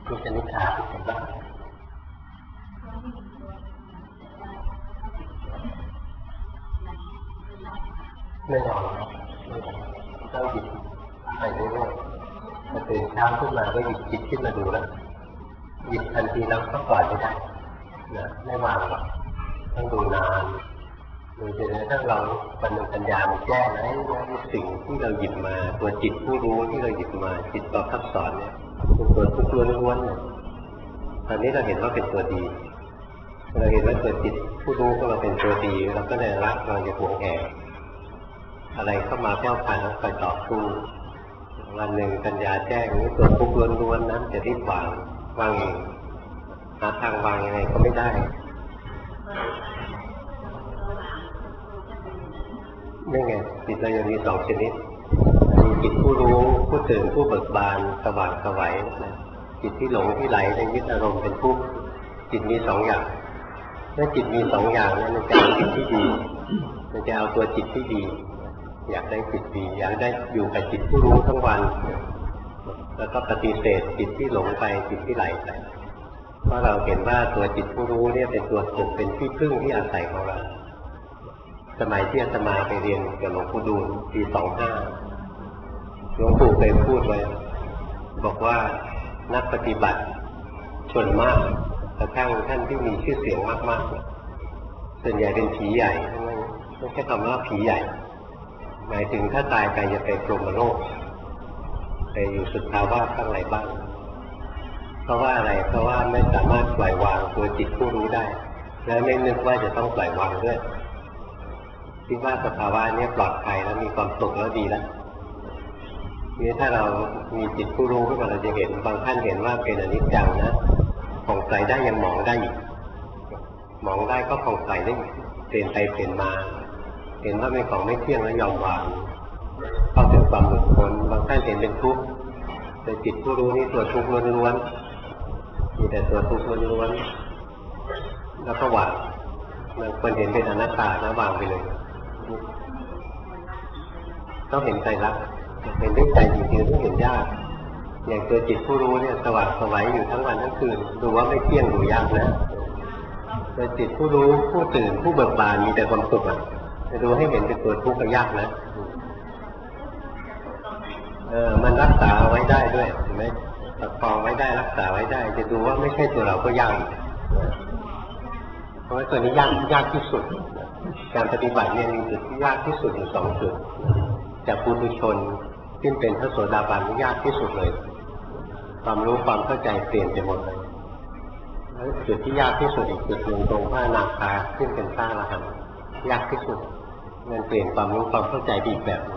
มันจะนิทานเห็นปะไม่นอนต้องหยิบไปเรื่อยๆพอตื่นเช้าขึ้นมาก็หยิบจิตขึ้นมาดูแล้วหยิบทันทีแล้วก็ปล่อยไม่ได้นะไม่วางหรอกต้องดูนานดูจนกระทั่งเราปัญญามันแจ้งนะสิ่งที่เราหยิบมาตัวจิตผู้รู้ที่เราหยิบมาจิตต่อทับสอนเนี่ยเป็นตัวทุกข์ล้วนๆเนี่ยตอนนี้เราเห็นว่าเป็นตัวดีเราเห็นว่าตัวจิตผู้รู้ของเราเป็นตัวดีเราก็เลยรักเราจะหวงแหนอะไรเข้ามาแก้วผ่านแล้วคอยต่อสู้วันหนึ่งปัญญาแจ้งนี่ตัวทุกข์ล้วนๆนั้นจะรีบวางเองหาทางวางยังไงก็ไม่ได้นี่ไงจิตเรายังมีสองชนิดมีจิตผู้รู้ผู้ตื่นผู้เบิกบานสว่างไสวนะจิตที่หลงที่ไหลในยึดอารมณ์เป็นทุกข์จิตมีสองอย่างเมื่อจิตมีสองอย่างนั้นมันจะเอาจิตที่ดีมันจะเอาตัวจิตที่ดีอยากได้จิตดีอยากได้อยู่กับจิตผู้รู้ทั้งวันแล้วก็ปฏิเสธจิตที่หลงไปจิตที่ไหลไปเพราะเราเห็นว่าตัวจิตผู้รู้เนี่ยเป็นตัวสุขเป็นที่พึ่งที่อาศัยของเราสมัยที่อาตมาไปเรียนกับหลวงปู่ดูลปี25หลวงปู่เคยพูดไว้บอกว่านักปฏิบัติส่วนมากกระทั่งท่านที่มีชื่อเสียงมากๆส่วนใหญ่เป็นผีใหญ่ไม่ใช่คำว่าผีใหญ่หมายถึงถ้าตายไปจะไปพรหมโลกไปอยู่สุทธาวาสข้างในบ้างเพราะว่าอะไรเพราะว่าไม่สามารถปล่อยวางตัวจิตผู้รู้ได้และไม่นึกว่าจะต้องปล่อยวางด้วยคิดว่าสภาวะนี้ปลอดภัยแล้วมีความสุขแล้วดีแล้วนี่ถ้าเรามีจิตผู้รู้ขึ้นมาเราจะเห็นบางท่านเห็นว่าเป็นอนิจจังนะผ่องใสได้ยังมองได้อีกมองได้ก็ผ่องใสได้เปลี่ยนไปเปลี่ยนมาเห็นว่าเป็นของไม่เที่ยงแล้วยอมวางเข้าถึงความหลุดพ้นบางท่านเห็นเป็นทุกข์แต่จิตผู้รู้นี่ตัวทุกข์ล้วนๆมีแต่ตัวทุกข์ล้วนๆแล้วก็วางบางคนเห็นเป็นอนัตตาแล้ววางไปเลยต้องเห็นใจรักเห็นด้วยใจจริงๆต้องเห็นยากอย่างตัวจิตผู้รู้เนี่ยสว่างไสวอยู่ทั้งวันทั้งคืนดูว่าไม่เที่ยงดูยากนะตัวจิตผู้รู้ผู้ตื่นผู้เบิกบานมีแต่ความสุขอ่ะจะดูให้เห็นเป็นตัวทุกข์ก็ยากนะมันรักษาไว้ได้ด้วยเห็นไหมประคองไว้ได้รักษาไว้ได้จะดูว่าไม่ใช่ตัวเราก็ยากเพราะว่าตัวนี้ยากที่สุดการปฏิบัติเนี่ยมีจุดที่ยากที่สุดอยู่2จุดจากปุถุชนขึ้นเป็นพระโสดาบันยากที่สุดเลยความรู้ความเข้าใจเปลี่ยนไปหมดเลยแล้วจุดที่ยากที่สุดอีกจุดหนึ่งตรงพระอนาคาขึ้นเป็นพระอรหันต์ยากที่สุดมันเปลี่ยนความรู้ความเข้าใจอีกแบบ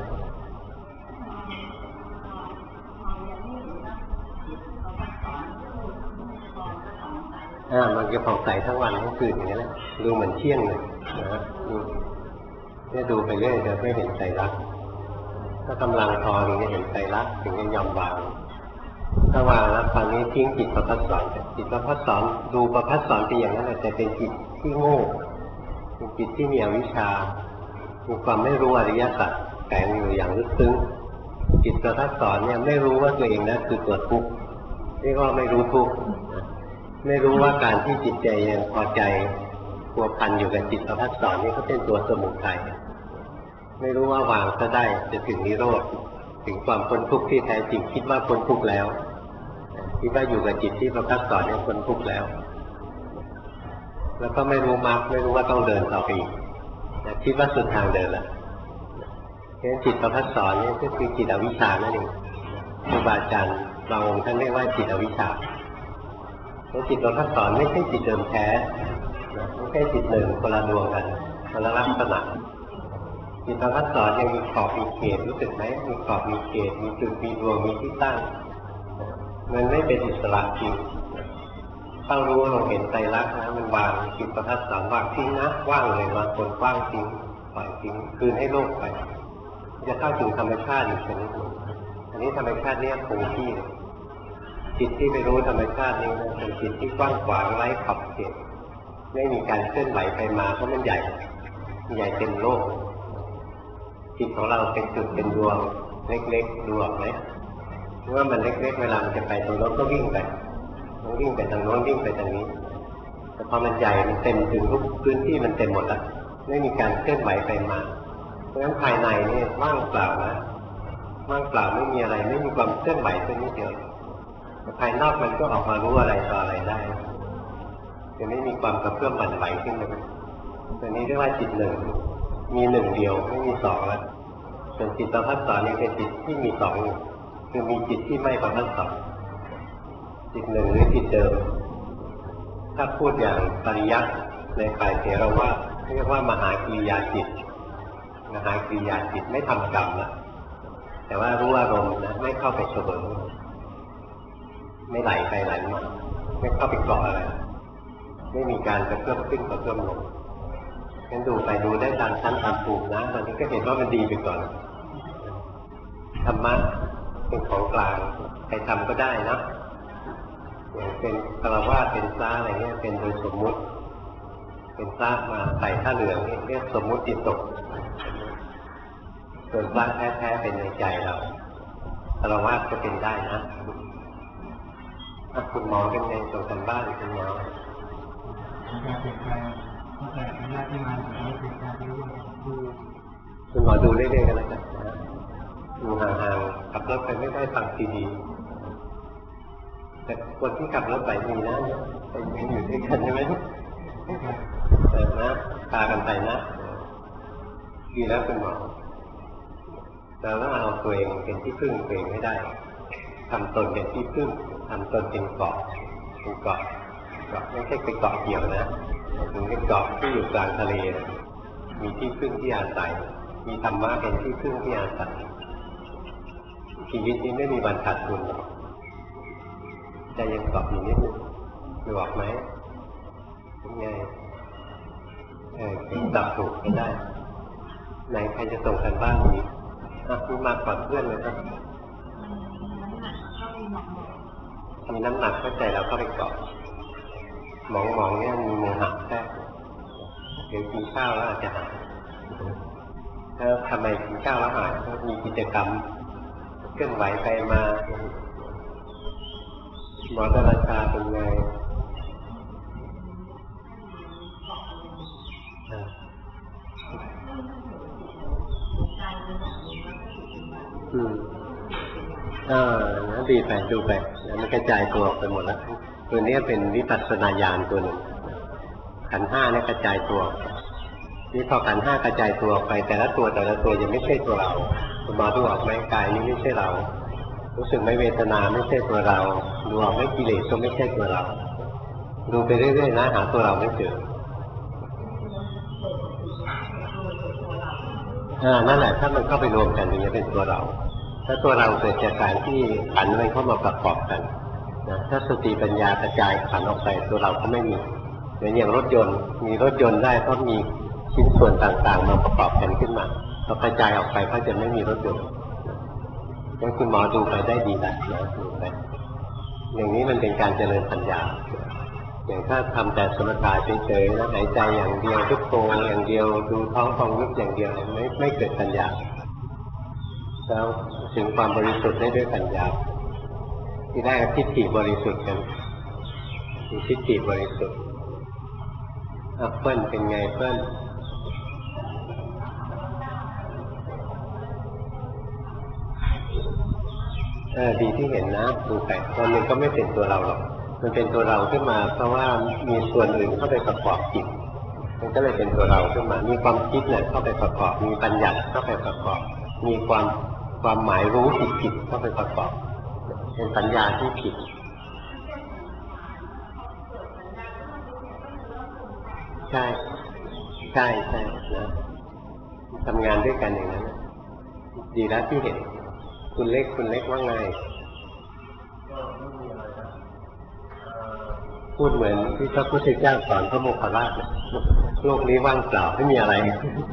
มันจะผ่องใสทั้งวันทั้งคืนอย่างนี้แหละดูเหมือนเที่ยงเลยนะเนี่ยดูไปเรื่อยจะไม่เห็นใจรักถ้ากำลังพอถึงจะเห็นใจรักถึงจะยอมวางถ้าวางแล้วตอนนี้ทิ้งจิตประภัสสรจิตประภัสสรดูประภัสสรไปอย่างนั้นแต่เป็นจิตที่โง่เป็นจิตที่มีอวิชชามีความไม่รู้อริยสัจแฝงอยู่อย่างลึกซึ้งจิตประภัสสรเนี่ยไม่รู้ว่าตัวเองนั้นคือตัวทุกข์เรียกว่าไม่รู้ทุกข์ไม่รู้ว่าการที่จิตใจยังพอใจพัวพันอยู่กับจิตประภัสสรนี่ก็เป็นตัวสมุทัยไม่รู้ว่าวางก็ได้จะถึงนิโรธถึงความพ้นทุกข์ที่แท้จริงคิดว่าพ้นทุกข์แล้วคิดว่าอยู่กับจิตที่ประภัสสรเนี่ยพ้นทุกข์แล้วแล้วก็ไม่รู้มรรคไม่รู้ว่าต้องเดินต่อไปอีกคิดว่าสุดทางเดินแล้วเพราะฉะนั้นจิตประภัสสรนี่ก็คือจิตอวิชชานั่นเองครูบาอาจารย์บางองค์ท่านเรียกว่าจิตอวิชชาเพราะจิตประภัสสรไม่ใช่จิตเดิมแท้ไม่ใช่จิตหนึ่งคนละดวงกันคนละลักษณะจิตประภัสสรยังมีขอบมีเขตรู้สึกไหมมีขอบมีเขตมีจุดมีดวงมีที่ตั้งมันไม่เป็นอิสระจริงต้องรู้ว่าเราเห็นใจรักนะมันวางจิตประภัสสรวางทิ้งนะว่างเลยมาคนว่างทิ้งปล่อยทิ้งคืนให้โลกไปจะเข้าถึงธรรมชาติอีกชนิดนึงอันนี้ธรรมชาติเนี่ยคงที่จิตที่ไม่รู้ธรรมชาตินี้นะเป็นจิตที่กว้างขวางไร้ขอบเขตไม่มีการเคลื่อนไหวไปมาเพราะมันใหญ่เต็มโลกจิตของเราเป็นจุดเป็นดวงเล็กๆดูออกไหมว่ามันเล็กๆเวลามันจะไปตรงนั้นก็วิ่งไปมันวิ่งไปทางโน้นวิ่งไปทางนี้แต่พอมันใหญ่มันเต็มถึงทุกพื้นที่มันเต็มหมดแล้วไม่มีการเคลื่อนไหวไปมาเพราะฉะนั้นภายในนี่ว่างเปล่านะว่างเปล่าไม่มีอะไรไม่มีความเคลื่อนไหวสักนิดเดียวแต่ภายนอกมันก็ออกมารู้อะไรต่ออะไรได้จะไม่มีความกระเพื่อมหวั่นไหวขึ้นเลยตัวนี้เรียกว่าจิตหนึ่งมีหนึ่งเดียวไม่มีสองแล้วส่วนจิตประภัสสรนี่เป็นจิตที่มีสองคือมีจิตที่ไม่ประภัสสรจิตหนึ่งหรือจิตเดิมถ้าพูดอย่างปริยัติในฝ่ายเถรวาทเรียกว่ามหากิริยาจิตมหากิริยาจิตไม่ทำกรรมละแต่ว่ารู้อารมณ์นะไม่เข้าไปเสวยไม่ไหลไปไหลมาไม่เข้าไปเกาะอะไรไม่มีการกระเพื่อมขึ้นกระเพื่อมลงงั้นดูไปดูได้ตามชั้นตามภูมินะตอนนี้ก็เห็นว่ามันดีไปก่อนธรรมะเป็นของกลางใครทำก็ได้นะอย่างเป็นฆราวาสเป็นพระอะไรเงี้ยเป็นโดยสมมุติเป็นพระมาใส่ผ้าเหลืองนี่เรียกสมมุติจิตตกส่วนพระแท้ๆเป็นในใจเราฆราวาสก็เป็นได้นะคุณหมอเป็นไงส่งกันบ้านคุณหมอคุณหมอดูเรื่อยๆกันแล้วกันดูห่างๆขับรถไปไม่ได้ฟังซีดีแต่คนที่ขับรถไปมีนะไปอยู่ด้วยกันใช่ไหมแต่นะพากันไปนะดีแล้วคุณหมอเราต้องเอาตัวเองเป็นที่พึ่งตัวเองไม่ได้ทำตนเป็นที่พึ่งทำตนเป็นเกาะเป็นเกาะไม่ใช่เป็นเกาะเกี่ยวนะถึงเป็นเกาะที่อยู่กลางทะเลมีที่พึ่งที่อาศัยมีธรรมะเป็นที่พึ่งที่อาศัยชีวิตนี้ไม่มีวันขาดทุนใจยังเกาะอยู่นิดนึงดูออกไหมเป็นไงดับถูกก็ได้ไหนใครจะส่งกันบ้างมีคุณมาก่อนเพื่อนเลยครับมีน้ำหนักเข้าใจเราก็ไปเกาะมองเนี่ยมีโมหะแทรกเดี๋ยวกินข้าวแล้วอาจจะหายแล้วทำไมกินข้าวแล้วหายเพราะมีกิจกรรมเคลื่อนไหวไปมาหมอตราชาเป็นไงดีไปดูไปแล้วมันกระจายตัวออกไปหมดแล้วตัวนี้เป็นวิปัสสนาญาณตัวหนึ่งขันธ์ห้าเนี่ยกระจายตัวนี่พอขันธ์ห้ากระจายตัวไปแต่ละตัวยังไม่ใช่ตัวเราคุณหมอดูออกไหมกายนี้ไม่ใช่เรารู้สึกไหมเวทนาไม่ใช่ตัวเราดูออกไหมกิเลสก็ไม่ใช่ตัวเราดูไปเรื่อยๆนะหาตัวเราไม่เจอนั่นแหละถ้ามันเข้าไปรวมกันอย่างนี้เป็นตัวเราถ้าตัวเราเกิดจากการที่ขันธ์มันเข้ามาประกอบกันนะถ้าสติปัญญากระจายขันธ์ออกไปตัวเราก็ไม่มีเหมือนอย่างรถยนต์มีรถยนต์ได้เพราะมีชิ้นส่วนต่างๆมาประกอบกันขึ้นมาพอกระจายออกไปก็จะไม่มีรถยนต์งั้นคุณหมอดูไปได้ดีแล้วนะดูไปอย่างนี้มันเป็นการเจริญปัญญาอย่างถ้าทำแต่สมถะเฉยๆแล้วหายใจอย่างเดียวพุทโธอย่างเดียวดูท้องฟองยุบอย่างเดียวไม่เกิดปัญญาแล้วถึงความบริสุทธิ์ได้ด้วยปัญญาที่ได้ทิฏฐิบริสุทธิ์กันมีทิฏฐิบริสุทธิ์เปิ้ลเป็นไงเปิ้ลดีที่เห็นนะดูไปตอนนึงก็ไม่เป็นตัวเราหรอกมันเป็นตัวเราขึ้นมาเพราะว่ามีส่วนอื่นเข้าไปประกอบจิตมันก็เลยเป็นตัวเราขึ้นมามีความคิดเนี่ยเข้าไปประกอบมีปัญญาเข้าไปประกอบมีความหมายรู้ผิดเข้าไปประกอบเป็นปัญญาที่ผิดใช่นะทำงานด้วยกันอย่างนั้นดีแล้วที่เห็นคุณเล็กว่าไงพูดเหมือนที่พระพุทธเจ้าสอนพระโมคคัลลานะโลกนี้ว่างเปล่าไม่มีอะไร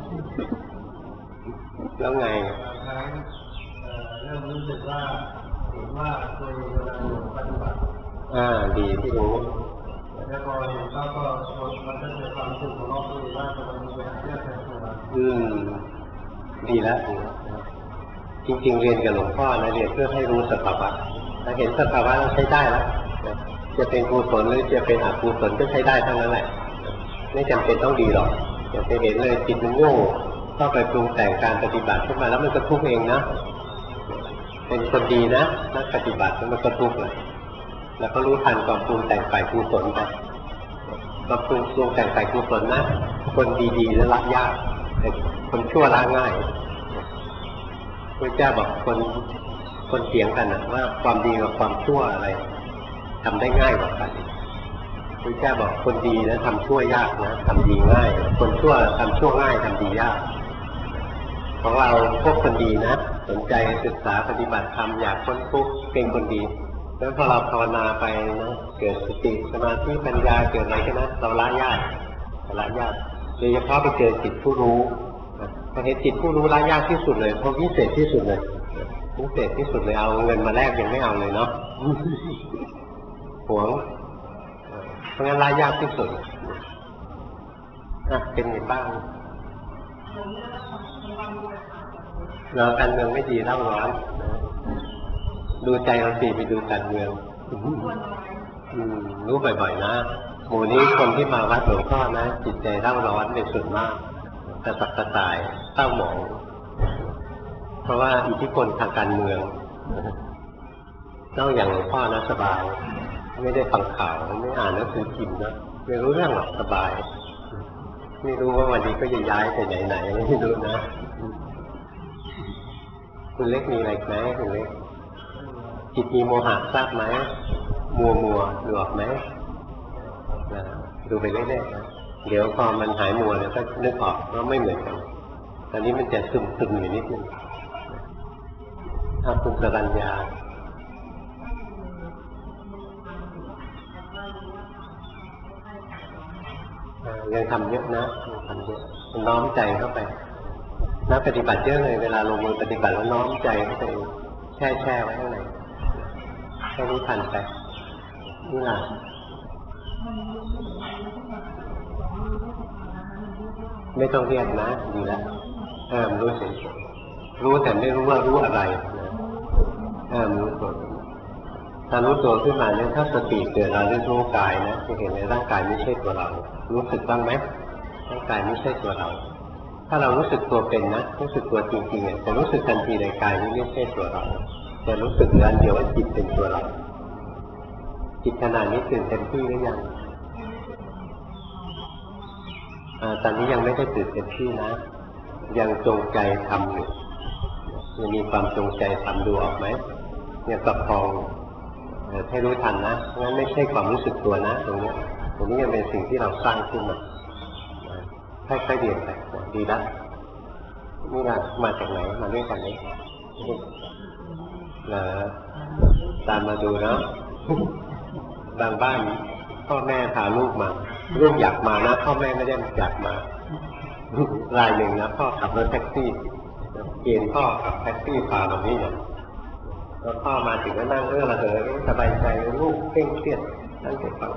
แล้วไงเริ่มรู้สึกว่าเห็นว่าตัวเองกำลังปฏิบัติดีที่รู้แล้วพอเห็นก็มันก็จะความสุขของเราคือว่าตัวมันเป็นเรื่องแต่ตัวดีแล้วจริงๆเรียนกับหลวงพ่อนะเรียนเพื่อให้รู้สภาวะถ้าเห็นสภาวะเราใช้ได้แล้วจะเป็นกุศลหรือจะเป็นอกุศลก็ใช้ได้ทั้งนั้นแหละไม่จำเป็นต้องดีหรอกอย่าไปเห็นเลยจิตมันโง่เข้าไปปรุงแต่งการปฏิบัติขึ้นมาแล้วมันก็ทุกข์เองนะเป็นคนดีนะนักปฏิบัติมันก็ทุกข์เลยแล้วก็รู้ทันความปรุงแต่งฝ่ายกุศลไปความปรุงแต่งฝ่ายกุศลนะคนดีๆแล้วละยากแต่คนชั่วละง่ายพระเจ้าบอกคนเถียงกันนะว่าความดีกับความชั่วอะไรทำได้ง่ายกว่ากันพระเจ้าบอกคนดีนะทำชั่วยากนะทำดีง่ายคนชั่วทำชั่วง่ายทำดียากของเราพวกคนดีนะสนใจศึกษาปฏิบัติธรรมอยากค้นทุกข์เป็นคนดีแล้วพอเราภาวนาไปนะเกิดสติสมาธิปัญญาเกิดอะไรขึ้นนะเราละยากโดยเฉพาะไปเจอจิตผู้รู้พอเห็นจิตผู้รู้ละยากที่สุดเลยเพราะวิเศษที่สุดเลยวิเศษที่สุดเลยเอาเงินมาแลกยังไม่เอาเลยเนาะหวงเพราะงั้นละยากที่สุดเป็นไงบ้างเราการเมืองไม่ดีเล่าร้อนดูใจเราสิไปดูการเมืองรู้บ่อยๆนะหมู่นี้คนที่มาวัดหลวงพ่อนะจิตใจเล่าร้อนเป็นส่วนมากกระสับกระส่ายเศร้าหมองเพราะว่าอิทธิพลทางการเมืองนอกอย่างหลวงพ่อนะสบายไม่ได้ฟังข่าวไม่อ่านหนังสือพิมพ์นะไม่รู้เรื่องหรอกสบายไม่รู้ว่าวันนี้ก็จะย้ายไปไหนไม่รู้นะคุณเล็กมีอะไรไหมคุณเล็กจิตมีโมหะทราบไหมมัวดูออกไหมดูไปเรื่อยๆนะเดี๋ยวพอมันหายมัวแล้วก็นึกออกว่าไม่เหมือนกันตอนนี้มันจะซึมอยู่นิดนึงถ้าคุณสรัญญายังทำเยอะนะทำเยอะน้อมใจเข้าไปนักปฏิบัติเยอะเลยเวลาลงมือปฏิบัติแล้วน้อมใจเข้าไปแช่ไว้ข้างในให้รู้ทันไปนี่แหละไม่ต้องเรียกนะดีแล้วรู้เฉยรู้แต่ไม่รู้ว่ารู้อะไรรู้ตัวถ้ารู้ตัวขึ้นมาเนี่ยถ้าสติเกิดเราเรียกรู้กายนะจะเห็นในร่างกายไม่ใช่ตัวเรารู้สึกบ้างไหมร่างกายไม่ใช่ตัวเราถ้าเรารู้สึกตัวเป็นนะรู้สึกตัวจริงๆจะรู้สึกทันทีในกายนี้ไม่ใช่ตัวเราจะรู้สึกอันเดียวว่าจิตเป็นตัวเราจิตขนาดนี้ตื่นเต็มที่หรือยังตอนนี้ยังไม่ได้ตื่นเต็มที่นะยังจงใจทำอยู่ยังมีความจงใจทำดูออกไหมเนี่ยประคองให้รู้ทันนะงั้นไม่ใช่ความรู้สึกตัวนะตรงนี้ยังเป็นสิ่งที่เราสร้างขึ้นมาค่อยๆเรียนไปดีแล้วนี่นะมาจากไหนมาด้วยกันไหมตามมาดูนะบางบ้านพ่อแม่พาลูกมาลูกอยากมานะพ่อแม่ไม่ได้อยากมารายหนึ่งนะพ่อขับรถแท็กซี่เกณฑ์พ่อขับแท็กซี่พาแบบนี้เนี่ยแล้วพ่อมาถึงก็นั่งระเหยสบายใจลูกเคร่งเครียดนั่งเก็บฟัง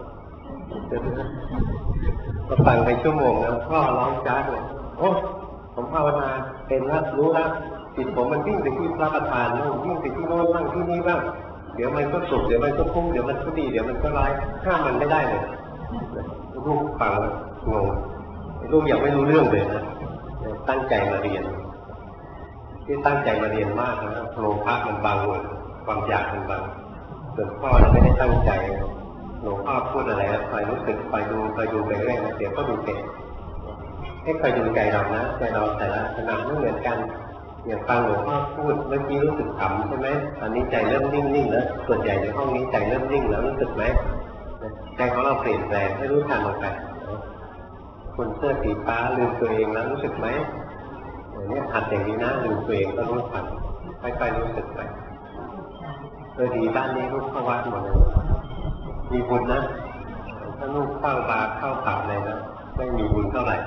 ก็ฟังไปชั่วโมงแล้วพ่อร้องจ้าเลยโอ้ผมภาวนาเป็นแล้วรู้แล้วจิตผมมันวิ่งไปที่พระประธานวิ่งไปที่โน้นบ้างที่นี่บ้างเดี๋ยวมันก็สุขเดี๋ยวมันก็พุ่งเดี๋ยวมันก็ดีเดี๋ยวมันก็ร้ายห้ามมันไม่ได้เลยลูกฟังงงลูกยังไม่รู้เรื่องเลยนะตั้งใจมาเรียนที่ตั้งใจมาเรียนมากนะโลภะมันบางหมดความอยากมันบางส่วนพ่อไม่ได้ตั้งใจหลวงพ่อพูดอะไรคอยรู้สึกคอยดูไปเรื่อยๆเดี๋ยวก็ดูเป็นให้คอยดูใจเรานะใจเราแต่ละขนาดไม่เหมือนกันอย่างฟังหลวงพ่อพูดเมื่อกี้รู้สึกขำใช่ไหมตอนนี้ใจเริ่มนิ่งๆแล้วส่วนใหญ่ในห้องนี้ใจเริ่มนิ่งแล้วรู้สึกไหมใจของเราเปลี่ยนแปลงให้รู้ทันออกไปคนเสื้อสีฟ้าลืมตัวเองแล้วรู้สึกไหมเนี่ยหัดอย่างนี้นะลืมตัวเองก็รู้ทันค่อยๆรู้สึกไปดีบ้านนี้ลูกเข้าวัดหมดเลยมีบุญนะถ้าลูกเข้าบาร์เข้าผับอะไรนะไม่มีบุญเท่าไหร่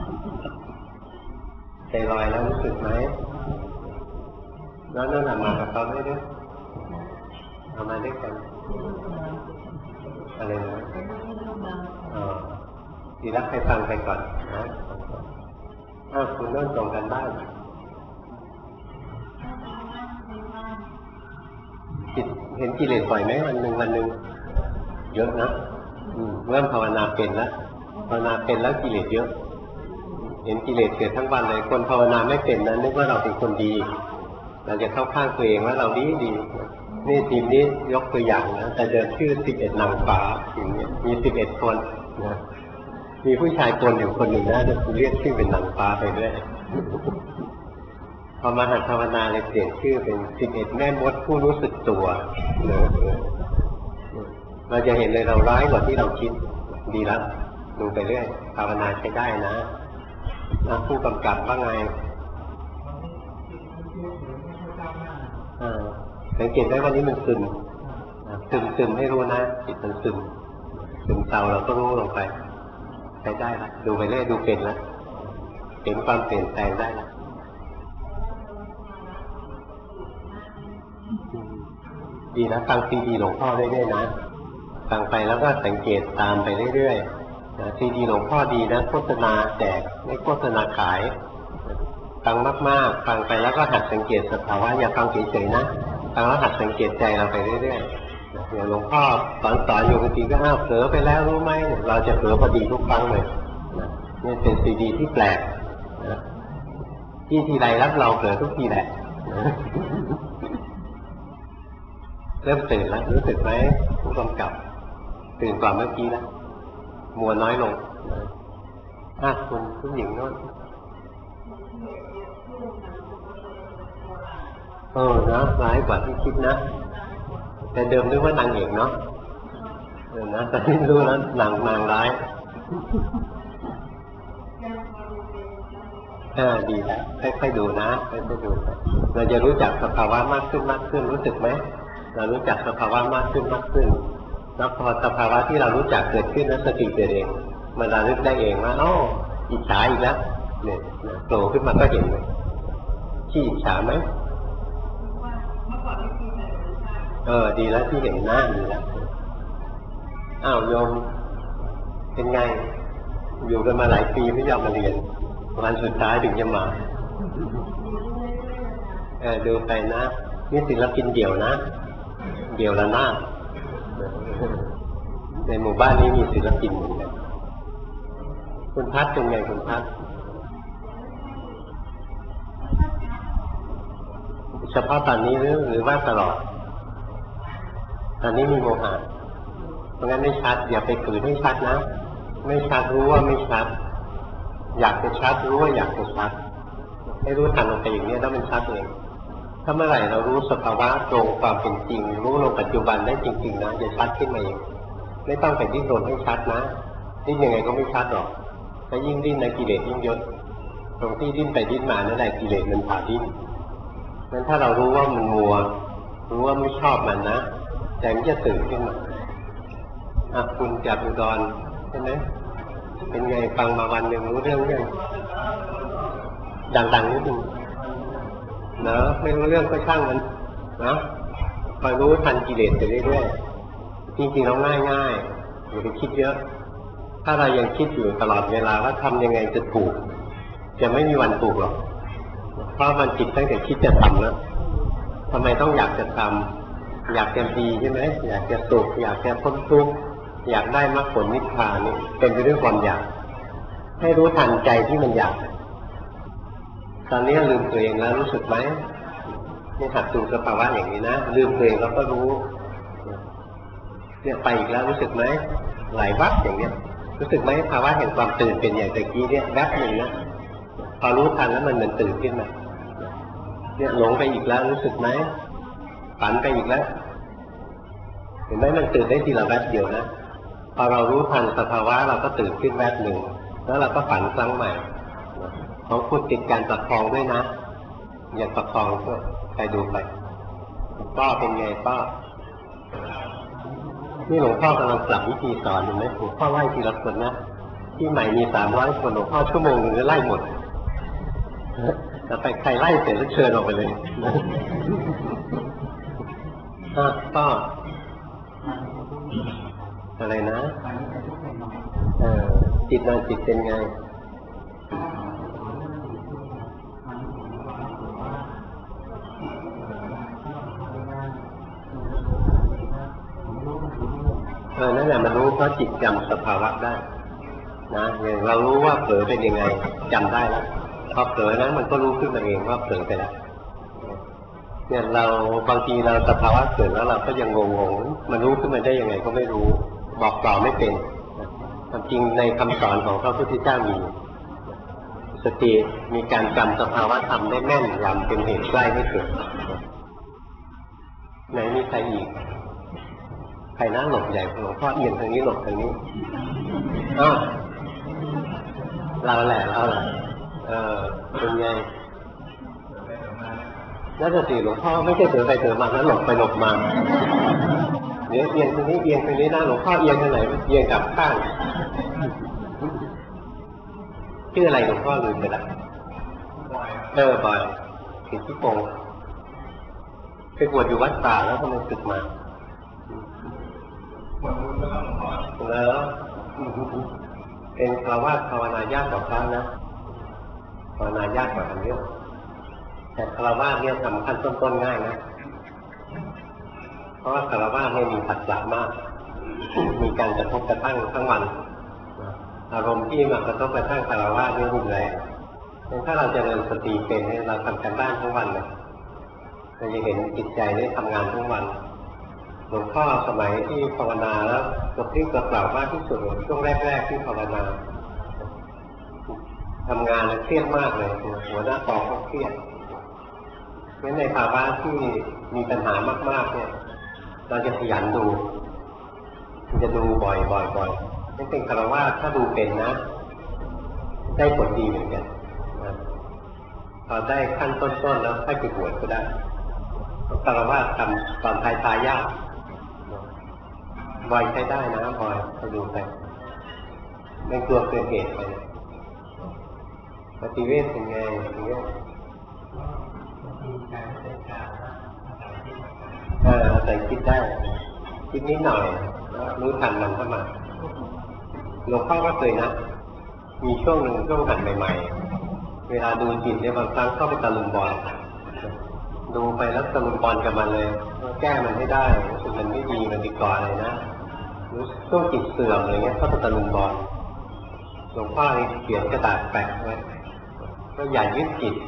ใจลอยแล้วรู้สึกไหมแล้วนั่นมากับเขาได้ด้วยเอามาด้วยกันอะไรนะดีรักให้ฟังไปก่อนนะคุณเริ่มตรงกันบ้างจิตเห็นกิเลสบ่อยไหมวันหนึ่งเยอะนะเริ่มภาวนาเป็นแล้วภาวนาเป็นแล้วกิเลสเยอะเห็นกิเลสเกิดทั้งวันเลยคนภาวนาไม่เป็นนั้นนึกว่าเราเป็นคนดีเราจะเข้าข้างตัวเองว่าเราดีนี่ทีมนี้ยกตัวอย่างนะแต่เดิมชื่อ11นางฟ้าอย่างเงี้ยมี11คนนะมีผู้ชายคนอยู่คนหนึ่งนะจะเรียกชื่อเป็นนางฟ้าไปเรื่อยพอมาหัดภาวนาเลยเปลี่ยนชื่อเป็น11แม่มดผู้รู้สึกตัวเราจะเห็นเลยเราร้ายกว่าที่เราคิดดีแล้วดูไปเรื่อยภาวนาใช้ได้นะผู้กำกับว่าไงสังเกตได้วันนี้มันซึมให้รู้นะจิตมันซึมเศร้าเราก็รู้ลงไปใช้ได้ละดูไปเรื่อยดูเป็นแล้วเห็นความเปลี่ยนแปลงได้แล้วดีนะฟังซีดีหลวงพ่อเรื่อยๆนะฟังไปแล้วก็สังเกตตามไปเรื่อยๆซีดีหลวงพ่อดีนะโฆษณาแจกไม่โฆษณาขายฟังมากๆฟังไปแล้วก็หัดสังเกตสภาวะอย่าฟังเฉยๆนะฟังแล้วหัดสังเกตใจเราไปเรื่อยๆอย่างหลวงพ่อสอนอยู่บางทีก็เผลอไปแล้วรู้ไหมเราจะเผลอพอดีทุกครั้งเลยนี่เป็นซีดีที่แปลกที่ทีไรรับเราเผลอทุกทีแหละเริ่มตื่นแล้วรู้สึกไหมผู้กำกับตื่นกว่าเมื่อกี้แล้วมัวน้อยลงคุณผู้หญิงโน้นนะร้ายกว่าที่คิดนะแต่เดิมนึกว่านางเอกเนาะนะแต่ไม่รู้นะนางร้ายดีแล้วค่อยๆดูนะค่อยๆดูเราจะรู้จักสภาวะมากขึ้นรู้สึกไหมเรารู้จักสภาวะมากขึ้นแล้วพอสภาวะที่เรารู้จักเกิดขึ้นนั้นสติเกิดเองมันระลึกได้เองว่าอิจฉาอีกแล้วเนี่ยโผล่ขึ้นมาก็เห็นเลยขี้อิจฉาไหมดีแล้วที่เห็นหน้าดีแล้วโยมเป็นไงอยู่กันมาหลายปีไม่ยอมมาเรียนวันสุดท้ายถึงจะมาดูไปนะนี่ศิลปินเดี่ยวนะเดี่ยวละหน้าในหมู่บ้านนี้มีศิลปินเหมือนกันคุณพัดเป็นไงคุณพัดเฉพาะตอนนี้หรือว่าตลอดตอนนี้มีโมหะเพราะงั้นไม่ชัดอย่าไปฝืนให้ชัดนะไม่ชัดรู้ว่าไม่ชัดอยากจะชัดรู้ว่าอยากจะชัดให้รู้ทันลงไปอย่างนี้แล้วมันชัดเองถ้าเมื่อไหร่เรารู้สภาวะตรงความเป็นจริงรู้ลงปัจจุบันได้จริงๆนะจะชัดขึ้นมาเองไม่ต้องไปดิ้นรนให้ชัดนะดิ้นยังไงก็ไม่ชัดหรอกถ้ายิ่งดิ้นในกิเลสยิ่งเยอะตรงที่ดิ้นไปดิ้นมานั่นแหละกิเลสมันพาดิ้นงั้นถ้าเรารู้ว่ามันมัวรู้ว่าไม่ชอบมันนะใจมันจะตื่นขึ้นมาคุณจากอุดรใช่ไหมเป็นไงฟังมาวันหนึ่งรู้เรื่องยังดังๆนิดนึงเนอะไม่รู้เรื่องก็ช่างมันนะคอยรู้ทันกิเลสไปเรื่อยๆจริงๆเราง่ายๆอย่าไปคิดเยอะถ้าเรายังคิดอยู่ตลอดเวลาว่าทำยังไงจะถูกจะไม่มีวันถูกหรอกเพราะมันจิตตั้งแต่คิดจะทำแล้วทำไมต้องอยากจะทำอยากจะดีใช่ไหมอยากจะสุขอยากจะพ้นทุกข์อยากได้มรรคผลนิพพานนี่เป็นไปด้วยความอยากให้รู้ทันใจที่มันอยากตอนนี้ลืมตัวเองแล้วรู้สึกไหมนี่หัดดูสภาวะอย่างนี้นะลืมตัวเองแล้วก็รู้เนี่ยไปอีกแล้วรู้สึกไหมไหลวับอย่างเนี้ยรู้สึกไหมภาวะแห่งความตื่นเป็นอย่างตะกี้เนี่ยแวบหนึ่งนะพอรู้ทันแล้วมันตื่นขึ้นมาเนี่ยหลงไปอีกแล้วรู้สึกไหมฝันไปอีกแล้วเห็นไหมมันตื่นได้ทีละแวบเดียวนะพอเรารู้ทันสภาวะเราก็ตื่นขึ้นแวบหนึ่งแล้วเราก็ฝันครั้งใหม่ของคุณติดการประคองด้วยนะอย่าประคองก็ไปดูไปป้าเป็นไงป้านี่หลวงพ่อกำลังปรับวิธีสอนเห็นไหมหลวงพ่อไล่ทีละคนนะที่ใหม่มี300 คนหลวงพ่อชั่วโมงนึงก็ไล่หมดแล้วไปใครไล่เสร็จแล้วเชิญออกไปเลยป้าอะไรนะจิตนอนจิตเป็นไงนั่นแหละมันรู้เพราะจิตจำสภาวะได้นะอย่างเรารู้ว่าเผลอเป็นยังไงจำได้แล้วพอเผลอนั้นมันก็รู้ขึ้นมาเองว่าเผลอไปแล้วเนี่ยเราบางทีเราสภาวะเกิดแล้วเราก็ยังงงมันรู้ขึ้นมาได้ยังไงก็ไม่รู้บอกต่อไม่เป็นความจริงในคำสอนของพระพุทธเจ้ามีสติมีการจำสภาวะธรรมได้แม่นยำเป็นเหตุใกล้ให้เกิดไหนมีใครอีกใครน่าหลบใหญ่หลวงพ่อเอียงทางนี้หลบทางนี้เราแหละเป็นไงน่าจะสิหลวงพ่อไม่ใช่เสือไปเสือมาแล้วหลบไปหลบมาเดี๋ยวเอียงทางนี้เอียงทางนี้นะหลวงพ่อเอียงทางไหนเอียงกลับข้างชื่ออะไรหลวงพ่อลืมไปละบ่อยสิทธิพงศ์ไปบวชอยู่วัดป่าแล้วทำไมศึกมาแล้วเป็นฆราวาสภาวนายากกว่าพระนะภาวนายากกว่ากันเยอะแต่ฆราวาสเนี่ยทำขั้นต้นๆง่ายนะเพราะว่าฆราวาสไม่มีผัสสะมากมีการกระทบกระทั่งทั้งวันอารมณ์ที่มากระทบกระทั่งฆราวาสนี่รุนแรงถ้าเราจะเรียนสติเป็นเนี่ยเราทำการบ้านทั้งวันเลยเราจะเห็นจิตใจได้ทำงานทั้งวันหลวงพ่อสมัยที่ภาวนาแล้วกระพริบกระเปร่ามากที่สุดช่วงแรกๆที่ภาวนาทำงานเครียดมากเลยหัวหน้ากองก็เครียดงั้นในภาวะที่มีปัญหามากๆเนี่ยเราจะขยันดูจะดูบ่อยนี่เป็นคารวะถ้าดูเป็นนะได้ผลดีเหมือนกันพอได้ขั้นต้นๆแล้วค่อยไปบวชก็ได้คารวะทำตอนท้ายตายยากบ่อยใช้ได้นะบ่อยไปดูไปไม่กลัวเกิดเหตุไปปฏิเวทเป็นไงปฏิเวทอาศัยคิดได้คิดนิดหน่อยรู้ทันมันเข้ามาหลวงพ่อก็เคยนะมีช่วงหนึ่งช่วงหัดใหม่ๆเวลาดูจิตเนี่ยบางครั้งเข้าไปตะลุมบอลดูไปแล้วตะลุมบอลกับมันเลยแก้มันไม่ได้รู้สึกมันไม่ดีมันดีกว่าอะไรนะช่วงจิตเสื่อมอะไรเงี้ยเข้าไปตะลุมบอลหลวงพ่อเขียนกระดาษแปะไว้ก็อย่ายึดจิต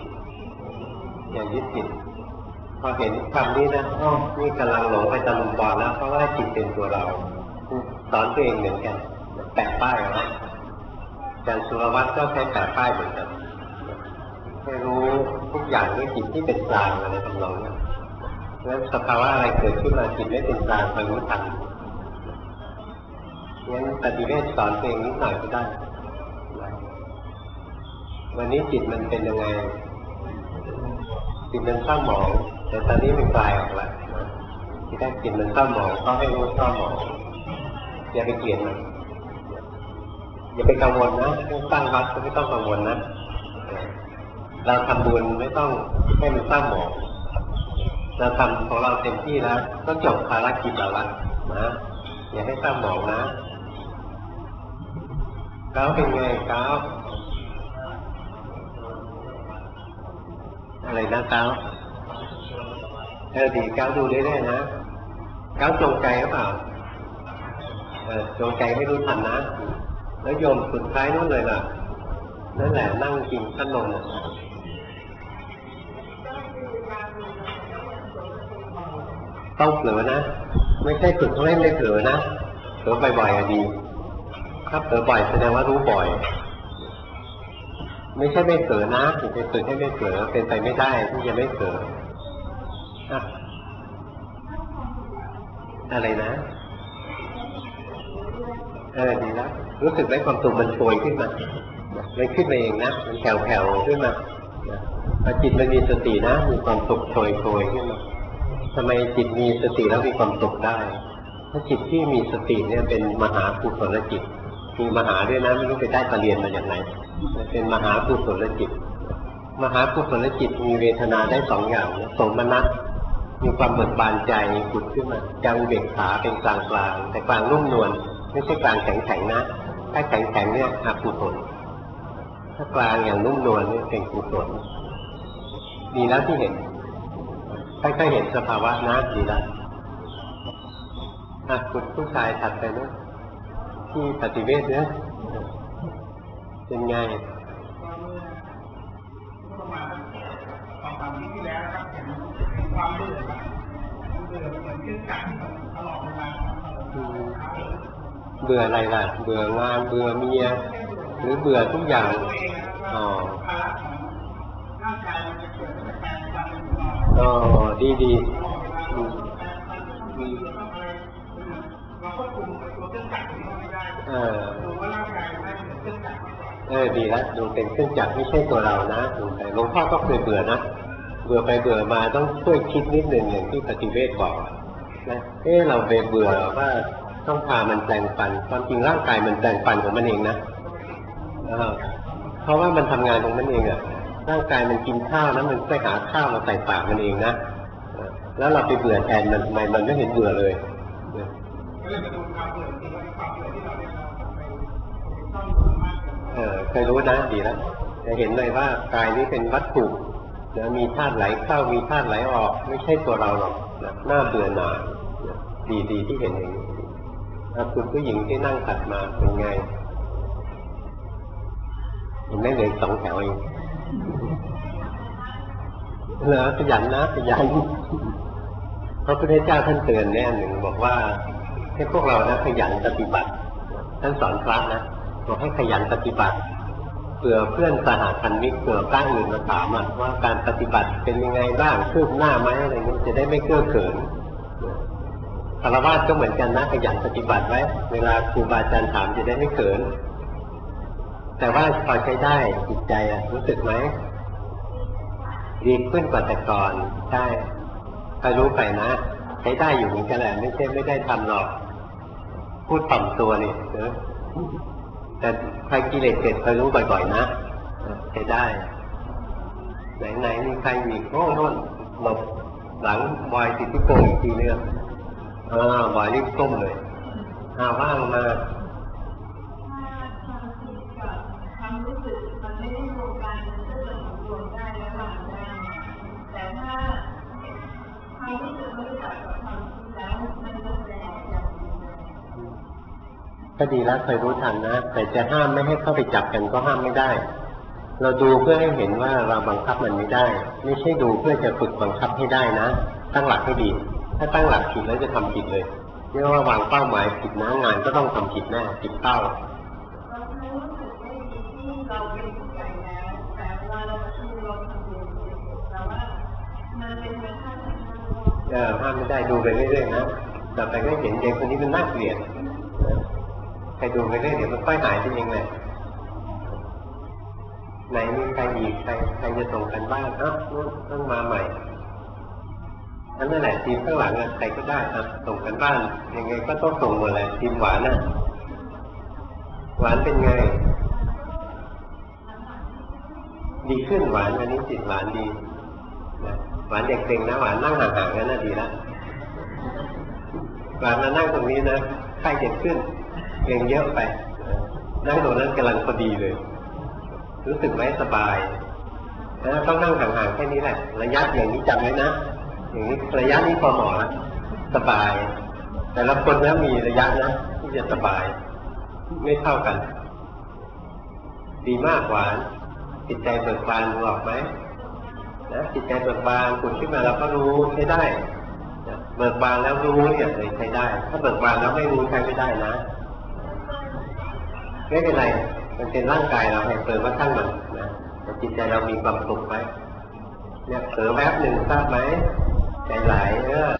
พอเห็นคำนี้นะนี่กำลังหลงไปตะลุมบอลแล้วเพราะว่าจิตเป็นตัวเราสอนตัวเองเหมือนกันแปะป้ายเอาไว้อาจารย์สุรวัตรก็ใช้แปะป้ายเหมือนกันให้รู้ทุกอย่างด้วยจิตที่เป็นกลางอะไรทำนองนี้แล้วสภาวะอะไรเกิดขึ้นมาจิตไม่เป็นกลางไปรู้ทันงั้นปฏิเวทสอนตัวเองนิดหน่อยก็ได้วันนี้จิตมันเป็นยังไงจิตมันเศร้าหมองแต่ตอนนี้มันคลายออกแล้วที่ได้จิตมันเศร้าหมองต้องให้รู้เศร้าหมองอย่าไปเกลียดมันอย่าไปกังวลนะสร้างวัดก็ไม่ต้องกังวลนะเราทำบุญไม่ต้องให้มันเศร้าหมองเราทำของเราเต็มที่แล้วก็จบภารกิจเราละนะอย่าให้เศร้าหมองนะก้าวเป็นไงก้าวอะไรนะก้าวดีก้าวดูได้นะก้าวจงใจหรือเปล่าจงใจให้รู้ทันนะแล้วโยมสุดท้ายนู่นเลยล่ะนั่นแหละนั่งกินขนมต้องเผลอนะไม่ใช่ฝึกเล่นได้เผลอนะเผลอบ่อยๆดีถ้าเผลอบ่อยแสดงว่ารู้บ่อยไม่ใช่ไม่เผลอนะถึงจะฝึกให้ไม่เผลอเป็นไปไม่ได้ที่จะไม่เผลออะไรนะดีแล้วรู้สึกได้ความสุขมันโผล่ขึ้นมามันขึ้นมาเองนะมันแผ่วๆขึ้นมาพอจิตมันมีสตินะมีความสุขโผล่ขึ้นมาทำไมจิตมีสติแล้วมีความสุขได้ถ้าจิตที่มีสติเนี่ยเป็นมหากุศลจิตมีมหาด้วยนะไม่รู้ไปได้ปรริญญามาจากไหนเป็นมหากุศลจิตมหากุศลจิตมีเวทนาได้สองอย่างโสมนัสมีความเบิกบานใจผุดขึ้นมาจะอุเบกขาเป็นกลางแต่กลางนุ่มนวลไม่ใช่กลางแข็งนะถ้าแข็งเนี่ยอกุศลถ้ากลางอย่างนุ่มนวลนี่เป็นกุศลดีแล้วที่เห็นค่อยๆเห็นสภาวะนะดีแล้วคุณผู้ชายถัดไปนะที่ปฏิเวทเนี่ยเป็นไงประมาณ2-3 ปีที่แล้วครับเห็นความเบื่อเหมือนขึ้นกันตลอดเวลาเบื่ออะไรล่ะเบื่องานเบื่อเมียหรือเบื่อทุกอย่างอ๋อดีดีดีแล้วดูเป็นเครื่องจักรไม่ใช่ตัวเรานะดูไปหลวงพ่อก็เคยเบื่อนะเบื่อไปเบื่อมาต้องช่วยคิดนิดหนึ่งอย่างที่ปฏิเวทบอกนะเราไปเบื่อว่าต้องพามันแปลงฟันความจริงร่างกายมันแปลงฟันของมันเองนะเพราะว่ามันทำงานของมันเองอ่ะร่างกายมันกินข้าวนะมันไปหาข้าวมาใส่ปากมันเองนะแล้วเราไปเบื่อแทนมันทำไมมันไม่เห็นเบื่อเลยเคยรู้นะดีแล้วจะเห็นเลยว่ากายนี้เป็นวัตถุมีธาตุไหลเข้ามีธาตุไหลออกไม่ใช่ตัวเราหรอกน่าเบื่อหน่ายดีที่เห็นอย่างนี้คุณผู้หญิงที่นั่งถัดมาเป็นไงเห็นไหมเหลือ2 แถวเองเหลือขยันนะขยันพระพุทธเจ้าท่านเตือนแน่หนึ่งบอกว่าให้พวกเรานะขยันปฏิบัติท่านสอนพระนะบอกให้ขยันปฏิบัติเผื่อเพื่อนสหคันมิตรเผื่อพระอื่นมาถามว่าการปฏิบัติเป็นยังไงบ้างคืบหน้าไหมอะไรนี้จะได้ไม่เก้อเขินฆราวาสก็เหมือนกันนะขยันปฏิบัติไว้เวลาครูบาอาจารย์ถามจะได้ไม่เขินแต่ว่าพอใช้ได้จิตใจรู้สึกไหมดีขึ้นกว่าแต่ก่อนใช่ใครรู้ไปนะใช้ได้อยู่เหมือนกันแหละไม่ใช่ไม่ได้ทำหรอกพูดถ่อมตัวนี่แต่ใครกิเลสเกิดเคยรู้บ่อยๆนะใช้ได้ไหนมีใครมีโน่นหลบหลังบอยติดที่โกงอีกทีนึงบอยรีบก้มเลยว่างมาความรู้สึกมันไม่ได้รวมกันมันก็จะรวมได้และวางได้แต่ถ้าความรู้สึกไม่ได้จับกับความคิดแล้วมันจะแปลกอย่างก็ดีแล้วเคยรู้ทันนะแต่จะห้ามไม่ให้เข้าไปจับกันก็ห้ามไม่ได้เราดูเพื่อให้เห็นว่าเราบังคับมันไม่ได้ไม่ใช่ดูเพื่อจะฝึกบังคับให้ได้นะตั้งหลักให้ดีถ้าตั้งหลักผิดแล้วจะทำผิดเลยเรียกว่าวางเป้าหมายผิดนะงานก็ต้องทำผิดแน่ผิดเป้าเราเป็นใจแล้วแต่ว่าเราคือเราทำเองแต่ว่ามันเป็นเหมือนท่านห้ามไม่ได้ดูไปเรื่อยๆนะแต่ไปก็เห็นเด็กคนนี้มันน่าเกลียดใครดูไปเรื่อยเดี๋ยวมันค่อยหายไปเองเลยไหนมีใครอีกใครจะส่งกันบ้างต้องมาใหม่นั่นแหละทีมข้างหลังใครก็ได้ส่งกันบ้านยังไงก็ต้องส่งหมดเลยทีมหวานหวานเป็นไงดีขึ้นหวานอันนี้จิตหวานดีหวานเด็กๆนะหวานนั่งห่างๆนั่นน่ะดีแล้วหวานมานั่งตรงนี้นะไข้เด็กขึ้นเกรงเยอะไปนั่งตรงนั้นกำลังพอดีเลยรู้สึกไหมสบายต้องนั่งห่างๆแค่นี้แหละระยะอย่างนี้จำไว้นะอย่างนี้ระยะนี้พอเหมาะแล้วสบายแต่ละคนแล้วมีระยะนะที่จะสบายไม่เท่ากันดีมากหวานจิตใจเบิกบานรู้หรอกไหมนะจิตใจเบิกบานคุณขึ้นมาเราก็รู้ใช้ได้เบิกบานแล้วรู้เนี่ยเลยใช้ได้ถ้าเบิกบานแล้วไม่รู้ใช้ไม่ได้นะไม่เป็นไรมันเป็นร่างกายเราเปิดว่าทั้งมันนะแต่จิตใจเรามีความสุขไหมเนี่ยเผลอแวบหนึ่งทราบไหมใจไหล